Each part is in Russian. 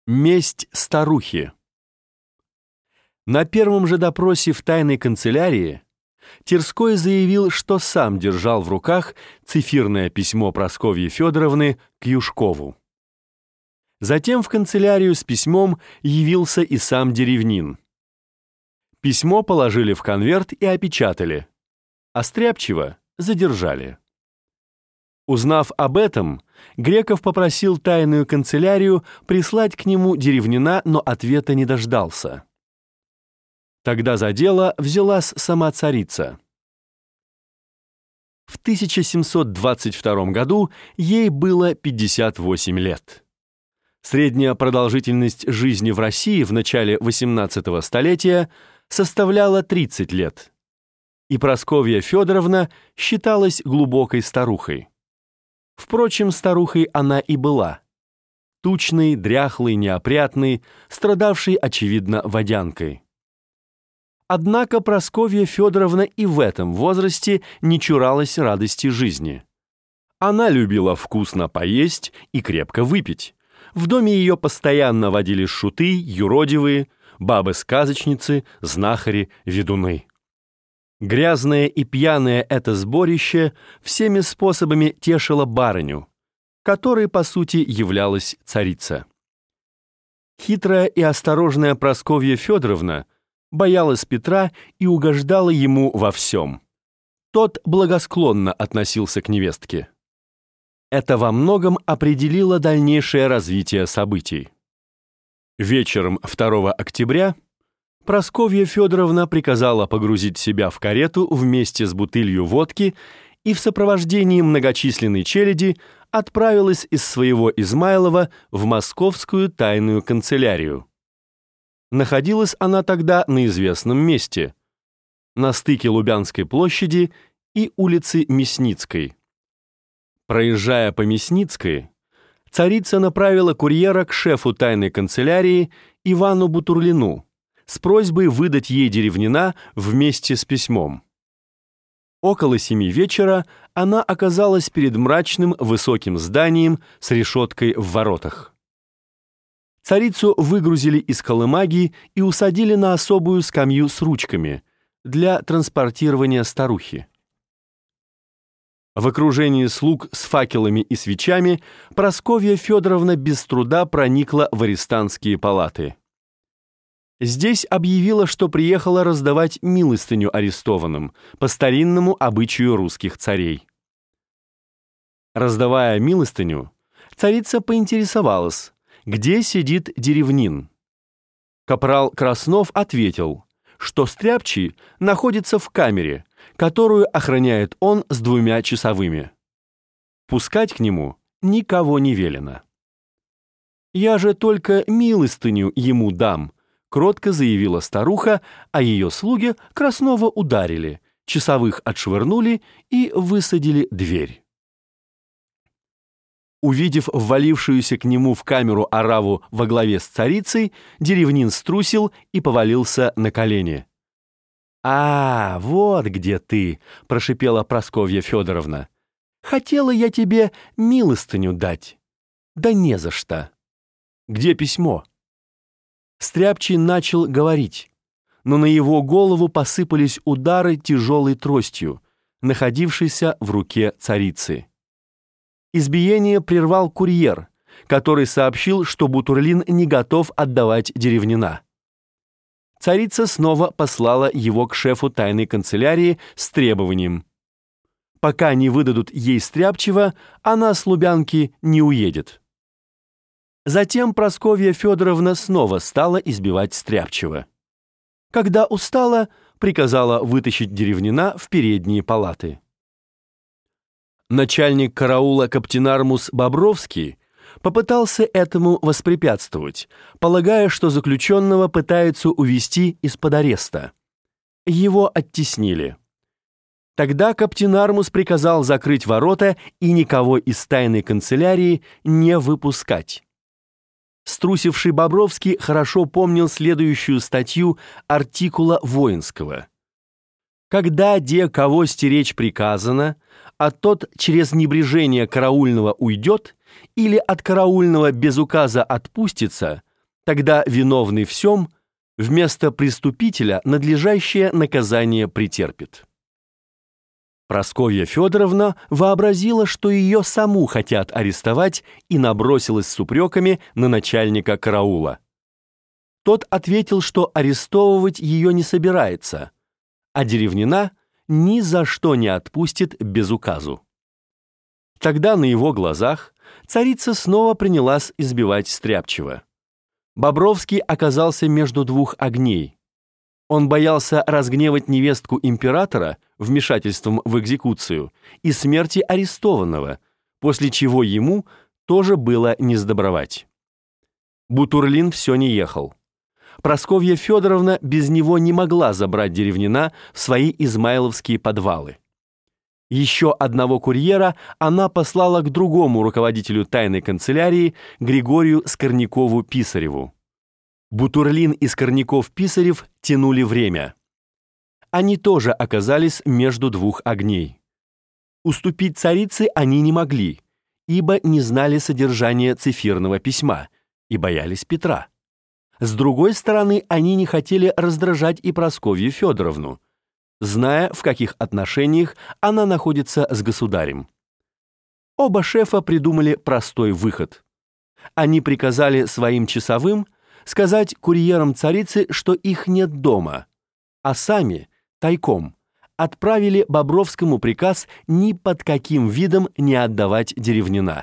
Месть старухи. На первом же допросе в тайной канцелярии Терской заявил, что сам держал в руках цифирное письмо Прасковьи Федоровны к Юшкову. Затем в канцелярию с письмом явился и сам Деревнин. Письмо положили в конверт и опечатали, а Стряпчего задержали. Узнав об этом, Греков попросил тайную канцелярию прислать к нему Деревнина, но ответа не дождался. Тогда за дело взялась сама царица. В 1722 году ей было 58 лет. Средняя продолжительность жизни в России в начале XVIII столетия составляла 30 лет, и Прасковья Федоровна считалась глубокой старухой. Впрочем, старухой она и была. Тучной, дряхлой, неопрятной, страдавшей, очевидно, водянкой. Однако Прасковья Федоровна и в этом возрасте не чуралась радости жизни. Она любила вкусно поесть и крепко выпить. В доме ее постоянно водили шуты, юродивые, бабы-сказочницы, знахари, ведуны. Грязное и пьяное это сборище всеми способами тешило барыню, которой, по сути, являлась царица. Хитрая и осторожная Прасковья Федоровна боялась Петра и угождала ему во всем. Тот благосклонно относился к невестке. Это во многом определило дальнейшее развитие событий. Вечером 2 октября Прасковья Федоровна приказала погрузить себя в карету вместе с бутылью водки и в сопровождении многочисленной челяди отправилась из своего Измайлова в московскую тайную канцелярию. Находилась она тогда на известном месте, на стыке Лубянской площади и улицы Мясницкой. Проезжая по Мясницкой, царица направила курьера к шефу тайной канцелярии Ивану Бутурлину с просьбой выдать ей Деревнина вместе с письмом. Около 7 вечера она оказалась перед мрачным высоким зданием с решеткой в воротах. Царицу выгрузили из колымаги и усадили на особую скамью с ручками для транспортирования старухи. В окружении слуг с факелами и свечами Прасковья Федоровна без труда проникла в арестантские палаты. Здесь объявила, что приехала раздавать милостыню арестованным по старинному обычаю русских царей. Раздавая милостыню, царица поинтересовалась, где сидит Деревнин. Капрал Краснов ответил, что Стряпчий находится в камере, которую охраняет он с 2 часовыми. Пускать к нему никого не велено. «Я же только милостыню ему дам», — кротко заявила старуха, а ее слуги Краснова ударили, часовых отшвырнули и высадили дверь. Увидев ввалившуюся к нему в камеру ораву во главе с царицей, Деревнин струсил и повалился на колени. «А, вот где ты!» — прошипела Прасковья Федоровна. «Хотела я тебе милостыню дать. Да не за что. Где письмо?» Стряпчий начал говорить, но на его голову посыпались удары тяжелой тростью, находившейся в руке царицы. Избиение прервал курьер, который сообщил, что Бутурлин не готов отдавать Деревнина. Царица снова послала его к шефу тайной канцелярии с требованием: пока не выдадут ей Стряпчего, она с Лубянки не уедет. Затем Прасковья Федоровна снова стала избивать Стряпчего. Когда устала, приказала вытащить Деревнина в передние палаты. Начальник караула Каптенармус Бобровский попытался этому воспрепятствовать, полагая, что заключенного пытаются увести из-под ареста. Его оттеснили. Тогда Каптенармус приказал закрыть ворота и никого из тайной канцелярии не выпускать. Струсивший Бобровский хорошо помнил следующую статью артикула воинского. «Когда де кого стеречь приказано, а тот через небрежение караульного уйдет или от караульного без указа отпустится, Тогда виновный в сём вместо преступителя надлежащее наказание претерпит. Прасковья Федоровна вообразила, что ее саму хотят арестовать, и набросилась с упреками на начальника караула. Тот ответил, что арестовывать ее не собирается, а Деревнина ни за что не отпустит без указу. Тогда на его глазах царица снова принялась избивать Стряпчего. Бобровский оказался между двух огней. Он боялся разгневать невестку императора вмешательством в экзекуцию и смерти арестованного, после чего ему тоже было не сдобровать. Бутурлин все не ехал. Прасковья Федоровна без него не могла забрать Деревнина в свои измайловские подвалы. Еще одного курьера она послала к другому руководителю тайной канцелярии Григорию Скорнякову-Писареву. Бутурлин и Скорняков-Писарев тянули время. Они тоже оказались между двух огней. Уступить царице они не могли, ибо не знали содержания цифирного письма и боялись Петра. С другой стороны, они не хотели раздражать и Прасковью Федоровну, зная, в каких отношениях она находится с государем. Оба шефа придумали простой выход. Они приказали своим часовым сказать курьерам царицы, что их нет дома, а сами, тайком, отправили Бобровскому приказ ни под каким видом не отдавать Деревнина.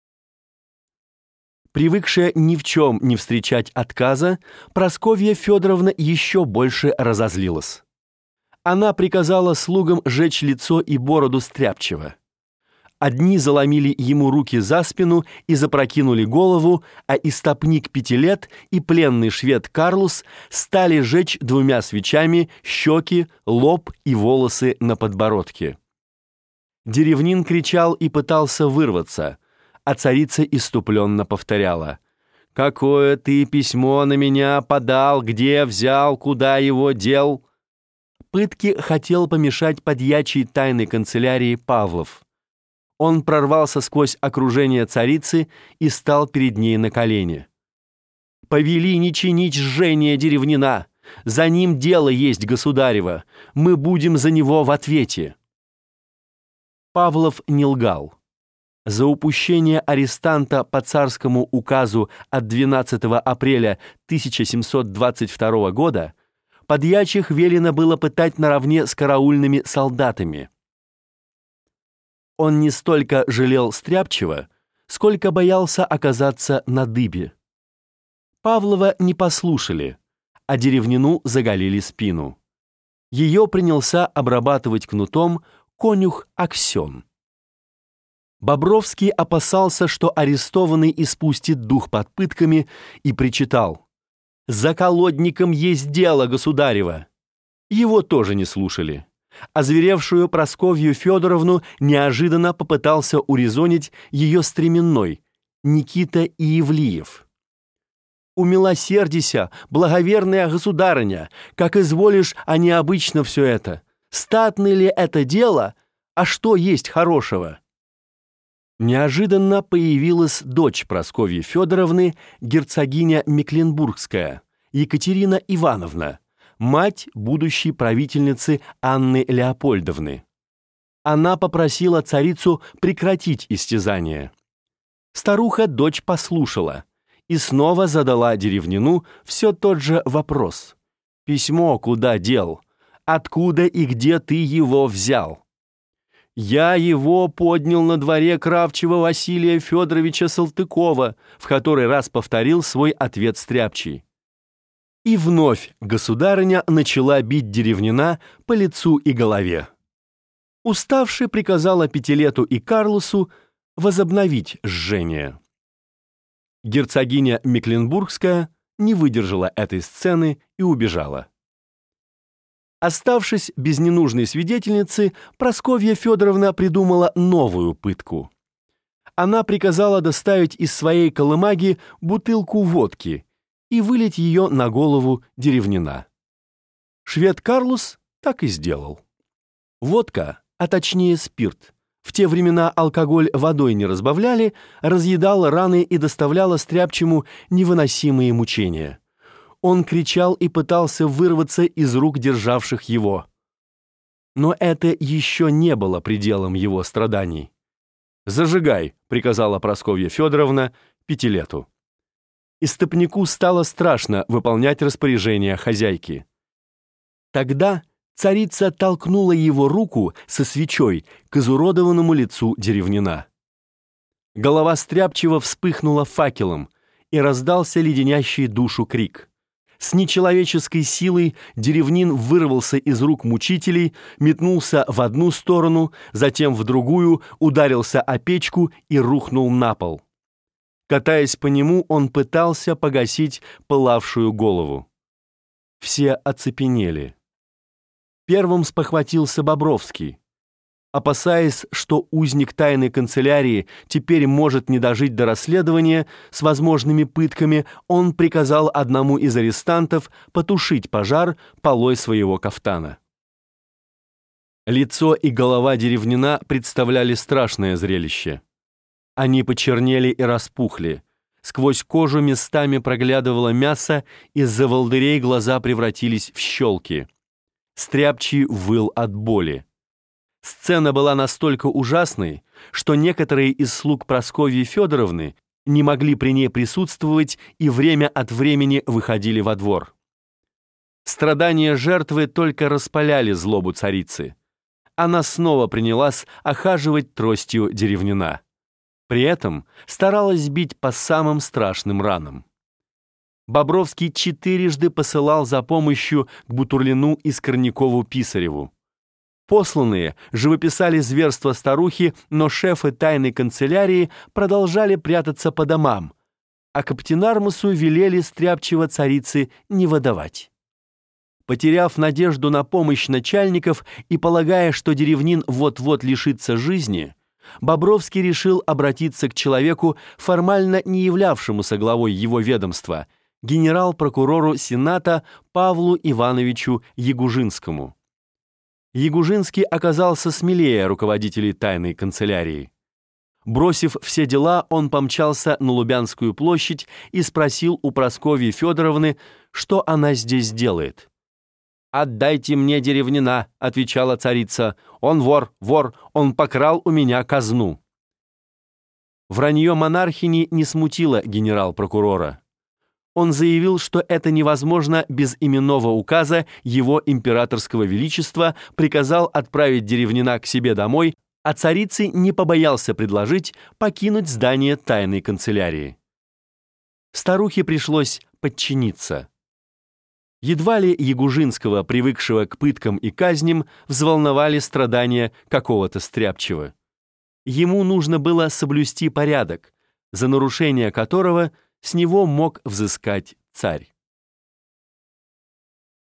Привыкшая ни в чем не встречать отказа, Прасковья Федоровна еще больше разозлилась. Она приказала слугам жечь лицо и бороду Стряпчего. Одни заломили ему руки за спину и запрокинули голову, а истопник Пятилет и пленный швед Карлус стали жечь двумя свечами щеки, лоб и волосы на подбородке. Деревнин кричал и пытался вырваться, а царица исступленно повторяла: «Какое ты письмо на меня подал, где взял, куда его дел?» Пытке хотел помешать подьячий тайной канцелярии Павлов. Он прорвался сквозь окружение царицы и стал перед ней на колени. «Повели не чинить жжение Деревнина! За ним дело есть государево! Мы будем за него в ответе!» Павлов не лгал. За упущение арестанта по царскому указу от 12 апреля 1722 года подьячих велено было пытать наравне с караульными солдатами. Он не столько жалел Стряпчего, сколько боялся оказаться на дыбе. Павлова не послушали, а Деревнину заголили спину. Ее принялся обрабатывать кнутом конюх Аксен. Бобровский опасался, что арестованный испустит дух под пытками, и причитал: «За колодником есть дело, государева!» Его тоже не слушали. Озверевшую Прасковью Федоровну неожиданно попытался урезонить ее стременной Никита Иевлиев. «Умилосердися, благоверная государыня, как изволишь, а не обычно все это. Статное ли это дело, а что есть хорошего?» Неожиданно появилась дочь Прасковьи Федоровны, герцогиня Мекленбургская, Екатерина Ивановна, мать будущей правительницы Анны Леопольдовны. Она попросила царицу прекратить истязание. Старуха дочь послушала и снова задала Деревнину все тот же вопрос: «Письмо куда дел? Откуда и где ты его взял?» «Я его поднял на дворе Кравчева Василия Федоровича Салтыкова», в который раз повторил свой ответ Стряпчий. И вновь государыня начала бить Деревнина по лицу и голове. Уставши, приказала Пятилету и Карлусу возобновить жжение. Герцогиня Мекленбургская не выдержала этой сцены и убежала. Оставшись без ненужной свидетельницы, Прасковья Федоровна придумала новую пытку. Она приказала доставить из своей колымаги бутылку водки и вылить ее на голову Деревнина. Швед Карлус так и сделал. Водка, а точнее спирт, В те времена алкоголь водой не разбавляли, разъедал раны и доставляло стряпчему невыносимые мучения. Он кричал и пытался вырваться из рук державших его. Но это еще не было пределом его страданий. «Зажигай», — приказала Прасковья Федоровна Пятилету. Истопнику стало страшно выполнять распоряжения хозяйки. Тогда царица толкнула его руку со свечой к изуродованному лицу деревнина. Голова стряпчего вспыхнула факелом, и раздался леденящий душу крик. С нечеловеческой силой деревнин вырвался из рук мучителей, метнулся в одну сторону, затем в другую, ударился о печку и рухнул на пол. Катаясь по нему, он пытался погасить пылавшую голову. Все оцепенели. Первым спохватился Бобровский. Опасаясь, что узник тайной канцелярии теперь может не дожить до расследования с возможными пытками, он приказал одному из арестантов потушить пожар полой своего кафтана. Лицо и голова деревнина представляли страшное зрелище. Они почернели и распухли. Сквозь кожу местами проглядывало мясо, из-за волдырей глаза превратились в щелки. Стряпчий выл от боли. Сцена была настолько ужасной, что некоторые из слуг Прасковьи Федоровны не могли при ней присутствовать и время от времени выходили во двор. Страдания жертвы только распаляли злобу царицы. Она снова принялась охаживать тростью деревнина. При этом старалась бить по самым страшным ранам. Бобровский 4 посылал за помощью к Бутурлину и Скорнякову-Писареву. Посланные живописали зверства старухи, но шефы тайной канцелярии продолжали прятаться по домам, а Каптенармусу велели стряпчего царицы не выдавать. Потеряв надежду на помощь начальников и полагая, что деревнин вот-вот лишится жизни, Бобровский решил обратиться к человеку, формально не являвшемуся главой его ведомства, генерал-прокурору Сената Павлу Ивановичу Ягужинскому. Ягужинский оказался смелее руководителей тайной канцелярии. Бросив все дела, он помчался на Лубянскую площадь и спросил у Прасковьи Федоровны, что она здесь делает. «Отдайте мне деревнина», — отвечала царица. «Он вор, он покрал у меня казну». Вранье монархини не смутило генерал-прокурора. Он заявил, что это невозможно без именного указа его императорского величества, приказал отправить деревнина к себе домой, а царице не побоялся предложить покинуть здание тайной канцелярии. Старухе пришлось подчиниться. Едва ли Ягужинского, привыкшего к пыткам и казням, взволновали страдания какого-то стряпчего. Ему нужно было соблюсти порядок, за нарушение которого с него мог взыскать царь.